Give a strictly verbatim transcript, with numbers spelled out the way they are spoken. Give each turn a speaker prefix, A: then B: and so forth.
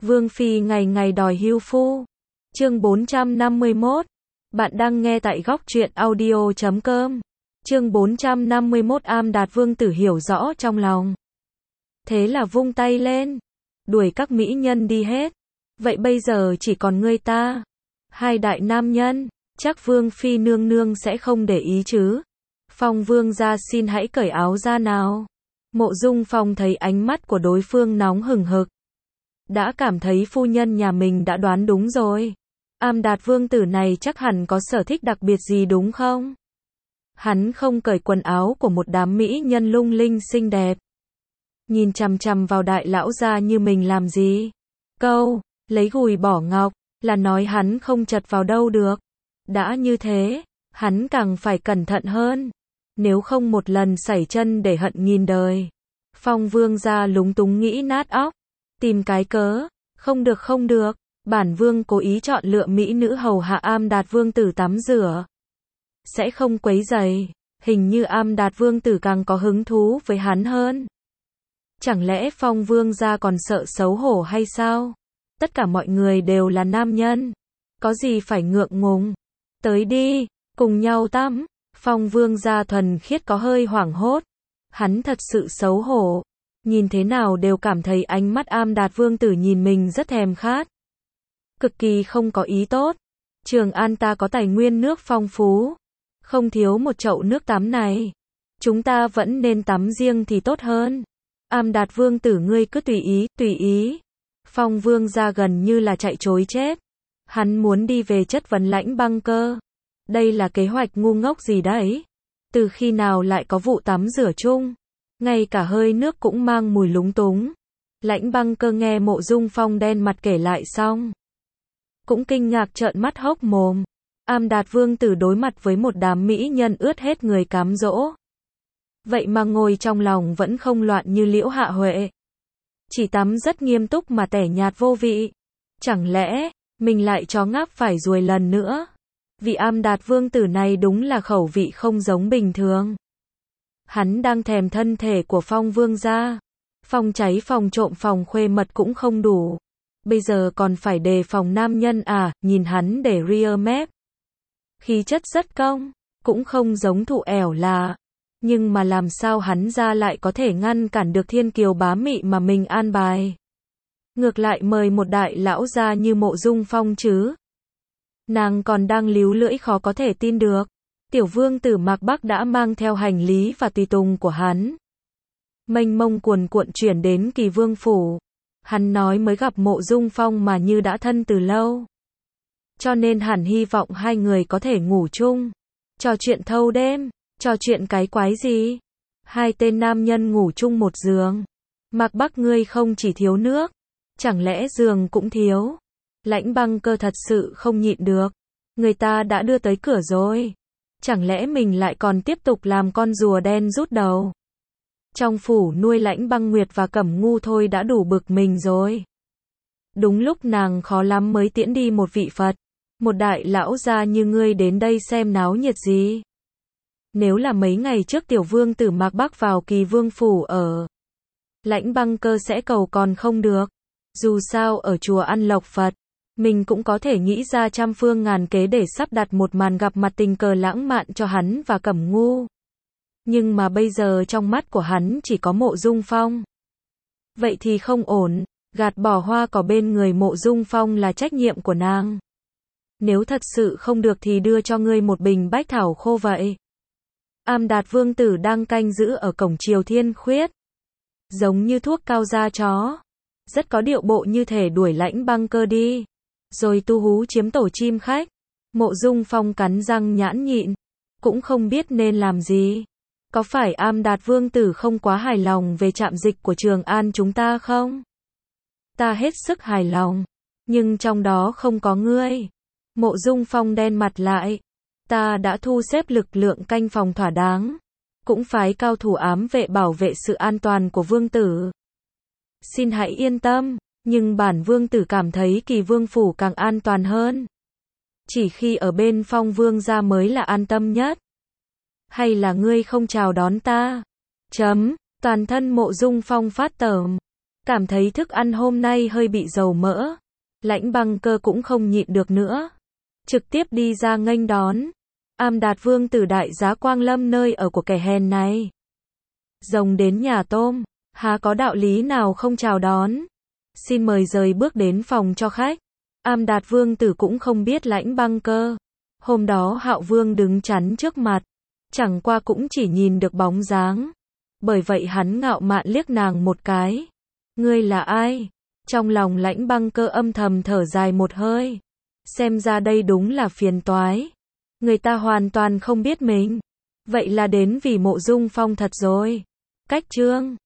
A: Vương phi ngày ngày đòi hưu phu. Chương bốn trăm năm mươi mốt. Bạn đang nghe tại góc truyện audio chấm com. Chương bốn trăm năm mươi mốt. Am Đạt Vương tử hiểu rõ trong lòng. Thế là vung tay lên, đuổi các mỹ nhân đi hết. Vậy bây giờ chỉ còn ngươi ta, hai đại nam nhân, chắc Vương phi nương nương sẽ không để ý chứ. Phong Vương gia xin hãy cởi áo ra nào. Mộ Dung Phong thấy ánh mắt của đối phương nóng hừng hực, đã cảm thấy phu nhân nhà mình đã đoán đúng rồi. Am Đạt Vương tử này chắc hẳn có sở thích đặc biệt gì đúng không? Hắn không cởi quần áo của một đám mỹ nhân lung linh xinh đẹp, nhìn chằm chằm vào đại lão gia như mình làm gì? Câu lấy gùi bỏ ngọc là nói hắn không chật vào đâu được. Đã như thế, hắn càng phải cẩn thận hơn, nếu không một lần sẩy chân để hận nghìn đời. Phong Vương gia lúng túng nghĩ nát óc, tìm cái cớ. Không được không được, bản vương cố ý chọn lựa mỹ nữ hầu hạ Am Đạt Vương tử tắm rửa, sẽ không quấy rầy. Hình như Am Đạt Vương tử càng có hứng thú với hắn hơn. Chẳng lẽ Phong Vương gia còn sợ xấu hổ hay sao? Tất cả mọi người đều là nam nhân, có gì phải ngượng ngùng. Tới đi, cùng nhau tắm. Phong Vương gia thuần khiết có hơi hoảng hốt, hắn thật sự xấu hổ, nhìn thế nào đều cảm thấy ánh mắt Am Đạt Vương tử nhìn mình rất thèm khát, cực kỳ không có ý tốt. Trường An ta có tài nguyên nước phong phú, không thiếu một chậu nước tắm này, chúng ta vẫn nên tắm riêng thì tốt hơn. Am Đạt Vương tử ngươi cứ tùy ý, tùy ý. Phong Vương gia gần như là chạy trối chết, hắn muốn đi về chất vấn Lãnh Băng Cơ. Đây là kế hoạch ngu ngốc gì đấy? Từ khi nào lại có vụ tắm rửa chung? Ngay cả hơi nước cũng mang mùi lúng túng. Lãnh Băng Cơ nghe Mộ Dung Phong đen mặt kể lại xong, cũng kinh ngạc trợn mắt hốc mồm. Am Đạt Vương tử đối mặt với một đám mỹ nhân ướt hết người cám dỗ, vậy mà ngồi trong lòng vẫn không loạn như Liễu Hạ Huệ, chỉ tắm rất nghiêm túc mà tẻ nhạt vô vị. Chẳng lẽ mình lại chó ngáp phải ruồi lần nữa? Vị Am Đạt Vương tử này đúng là khẩu vị không giống bình thường. Hắn đang thèm thân thể của Phong Vương gia. Phòng cháy phòng trộm phòng khuê mật cũng không đủ, bây giờ còn phải đề phòng nam nhân à? Nhìn hắn để rear mép, khí chất rất cong, cũng không giống thụ ẻo là. Nhưng mà làm sao hắn ra lại có thể ngăn cản được thiên kiều bá mị mà mình an bài? Ngược lại mời một đại lão gia như Mộ Dung Phong chứ? Nàng còn đang líu lưỡi khó có thể tin được. Tiểu vương tử Mạc Bắc đã mang theo hành lý và tùy tùng của hắn, mênh mông cuồn cuộn chuyển đến Kỳ Vương phủ. Hắn nói mới gặp Mộ Dung Phong mà như đã thân từ lâu, cho nên hẳn hy vọng hai người có thể ngủ chung, trò chuyện thâu đêm. Trò chuyện cái quái gì? Hai tên nam nhân ngủ chung một giường. Mạc Bắc ngươi không chỉ thiếu nước, chẳng lẽ giường cũng thiếu? Lãnh Băng Cơ thật sự không nhịn được. Người ta đã đưa tới cửa rồi, chẳng lẽ mình lại còn tiếp tục làm con rùa đen rút đầu? Trong phủ nuôi Lãnh Băng Nguyệt và Cẩm Ngu thôi đã đủ bực mình rồi. Đúng lúc nàng khó lắm mới tiễn đi một vị Phật, một đại lão gia như ngươi đến đây xem náo nhiệt gì? Nếu là mấy ngày trước tiểu vương tử Mạc Bắc vào Kỳ Vương phủ ở, Lãnh Băng Cơ sẽ cầu còn không được. Dù sao ở chùa ăn lộc Phật, mình cũng có thể nghĩ ra trăm phương ngàn kế để sắp đặt một màn gặp mặt tình cờ lãng mạn cho hắn và Cẩm Ngu. Nhưng mà bây giờ trong mắt của hắn chỉ có Mộ Dung Phong. Vậy thì không ổn, gạt bỏ hoa cỏ bên người Mộ Dung Phong là trách nhiệm của nàng. Nếu thật sự không được thì đưa cho ngươi một bình bách thảo khô vậy. Am Đạt Vương tử đang canh giữ ở cổng Triều Thiên Khuyết, giống như thuốc cao da chó, rất có điệu bộ như thể đuổi Lãnh Băng Cơ đi, rồi tu hú chiếm tổ chim khách. Mộ Dung Phong cắn răng nhãn nhịn, cũng không biết nên làm gì. Có phải Am Đạt Vương tử không quá hài lòng về trạm dịch của Trường An chúng ta không? Ta hết sức hài lòng, nhưng trong đó không có ngươi. Mộ Dung Phong đen mặt lại. Ta đã thu xếp lực lượng canh phòng thỏa đáng, cũng phái cao thủ ám vệ bảo vệ sự an toàn của vương tử. Xin hãy yên tâm, nhưng bản vương tử cảm thấy Kỳ Vương phủ càng an toàn hơn. Chỉ khi ở bên Phong Vương gia mới là an tâm nhất. Hay là ngươi không chào đón ta? Chấm, toàn thân Mộ Dung Phong phát tởm. Cảm thấy thức ăn hôm nay hơi bị dầu mỡ. Lãnh Băng Cơ cũng không nhịn được nữa. Trực tiếp đi ra nghênh đón. Am Đạt Vương tử đại giá quang lâm nơi ở của kẻ hèn này. Rồng đến nhà tôm, há có đạo lý nào không chào đón. Xin mời rời bước đến phòng cho khách. Am Đạt Vương tử cũng không biết Lãnh Băng Cơ. Hôm đó Hạo Vương đứng chắn trước mặt. Chẳng qua cũng chỉ nhìn được bóng dáng. Bởi vậy hắn ngạo mạn liếc nàng một cái. Ngươi là ai? Trong lòng Lãnh Băng Cơ âm thầm thở dài một hơi. Xem ra đây đúng là phiền toái. Người ta hoàn toàn không biết mình. Vậy là đến vì Mộ Dung Phong thật rồi. Cách chương